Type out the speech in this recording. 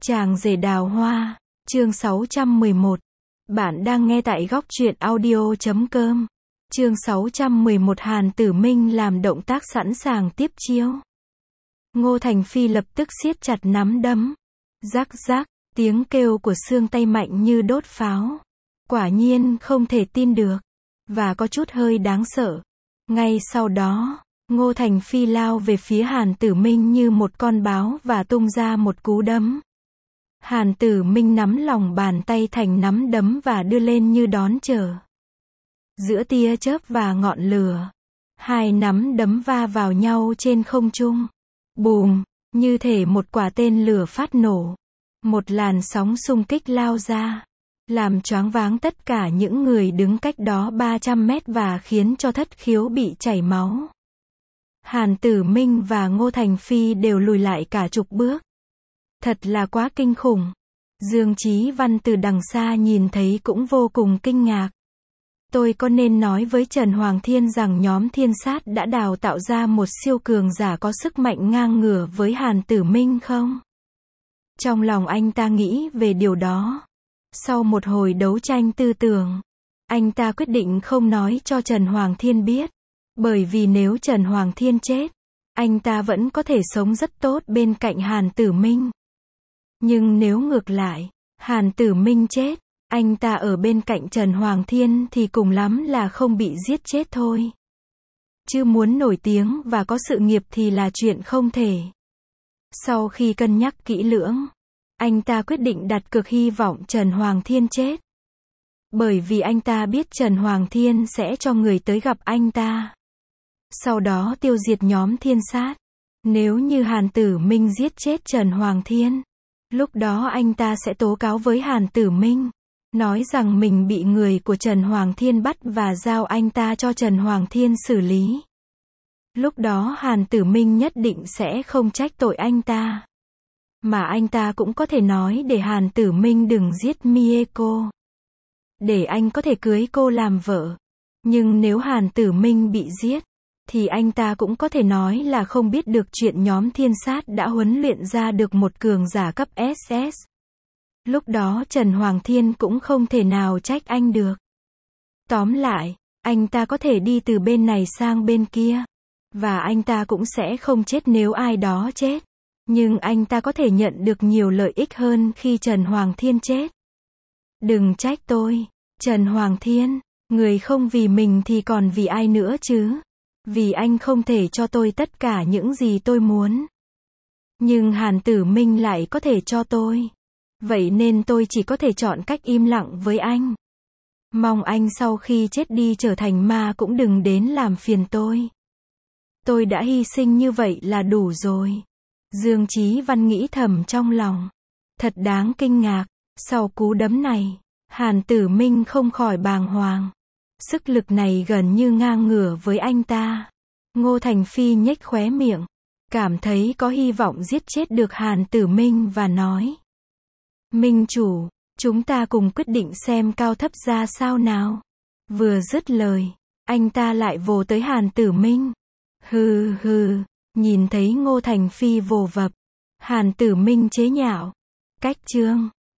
Chàng rể đào hoa, chương 611. Bạn đang nghe tại góc truyện audio.com. Chương 611 Hàn Tử Minh làm động tác sẵn sàng tiếp chiêu. Ngô Thành Phi lập tức siết chặt nắm đấm. Rắc rắc, tiếng kêu của xương tay mạnh như đốt pháo. Quả nhiên không thể tin được. Và có chút hơi đáng sợ. Ngay sau đó, Ngô Thành Phi lao về phía Hàn Tử Minh như một con báo và tung ra một cú đấm. Hàn Tử Minh nắm lòng bàn tay thành nắm đấm và đưa lên như đón chờ. Giữa tia chớp và ngọn lửa, hai nắm đấm va vào nhau trên không trung. Bùm, như thể một quả tên lửa phát nổ. Một làn sóng xung kích lao ra, làm choáng váng tất cả những người đứng cách đó 300 mét và khiến cho Thất Khiếu bị chảy máu. Hàn Tử Minh và Ngô Thành Phi đều lùi lại cả chục bước. Thật là quá kinh khủng. Dương Chí Văn từ đằng xa nhìn thấy cũng vô cùng kinh ngạc. Tôi có nên nói với Trần Hoàng Thiên rằng nhóm Thiên Sát đã đào tạo ra một siêu cường giả có sức mạnh ngang ngửa với Hàn Tử Minh không? Trong lòng anh ta nghĩ về điều đó. Sau một hồi đấu tranh tư tưởng, anh ta quyết định không nói cho Trần Hoàng Thiên biết. Bởi vì nếu Trần Hoàng Thiên chết, anh ta vẫn có thể sống rất tốt bên cạnh Hàn Tử Minh. Nhưng nếu ngược lại, Hàn Tử Minh chết, anh ta ở bên cạnh Trần Hoàng Thiên thì cùng lắm là không bị giết chết thôi. Chứ muốn nổi tiếng và có sự nghiệp thì là chuyện không thể. Sau khi cân nhắc kỹ lưỡng, anh ta quyết định đặt cược hy vọng Trần Hoàng Thiên chết. Bởi vì anh ta biết Trần Hoàng Thiên sẽ cho người tới gặp anh ta. Sau đó tiêu diệt nhóm Thiên Sát. Nếu như Hàn Tử Minh giết chết Trần Hoàng Thiên, lúc đó anh ta sẽ tố cáo với Hàn Tử Minh, nói rằng mình bị người của Trần Hoàng Thiên bắt và giao anh ta cho Trần Hoàng Thiên xử lý. Lúc đó Hàn Tử Minh nhất định sẽ không trách tội anh ta. Mà anh ta cũng có thể nói để Hàn Tử Minh đừng giết Mieko, để anh có thể cưới cô làm vợ. Nhưng nếu Hàn Tử Minh bị giết, thì anh ta cũng có thể nói là không biết được chuyện nhóm Thiên Sát đã huấn luyện ra được một cường giả cấp SS. Lúc đó Trần Hoàng Thiên cũng không thể nào trách anh được. Tóm lại, anh ta có thể đi từ bên này sang bên kia. Và anh ta cũng sẽ không chết nếu ai đó chết. Nhưng anh ta có thể nhận được nhiều lợi ích hơn khi Trần Hoàng Thiên chết. Đừng trách tôi, Trần Hoàng Thiên, người không vì mình thì còn vì ai nữa chứ? Vì anh không thể cho tôi tất cả những gì tôi muốn. Nhưng Hàn Tử Minh lại có thể cho tôi. Vậy nên tôi chỉ có thể chọn cách im lặng với anh. Mong anh sau khi chết đi trở thành ma cũng đừng đến làm phiền tôi. Tôi đã hy sinh như vậy là đủ rồi. Dương Chí Văn nghĩ thầm trong lòng. Thật đáng kinh ngạc. Sau cú đấm này, Hàn Tử Minh không khỏi bàng hoàng. Sức lực này gần như ngang ngửa với anh ta. Ngô Thành Phi nhếch khóe miệng, cảm thấy có hy vọng giết chết được Hàn Tử Minh và nói: Minh chủ, chúng ta cùng quyết định xem cao thấp ra sao nào. Vừa dứt lời, anh ta lại vồ tới Hàn Tử Minh. Hừ hừ, nhìn thấy Ngô Thành Phi vồ vập, Hàn Tử Minh chế nhạo: Cách chương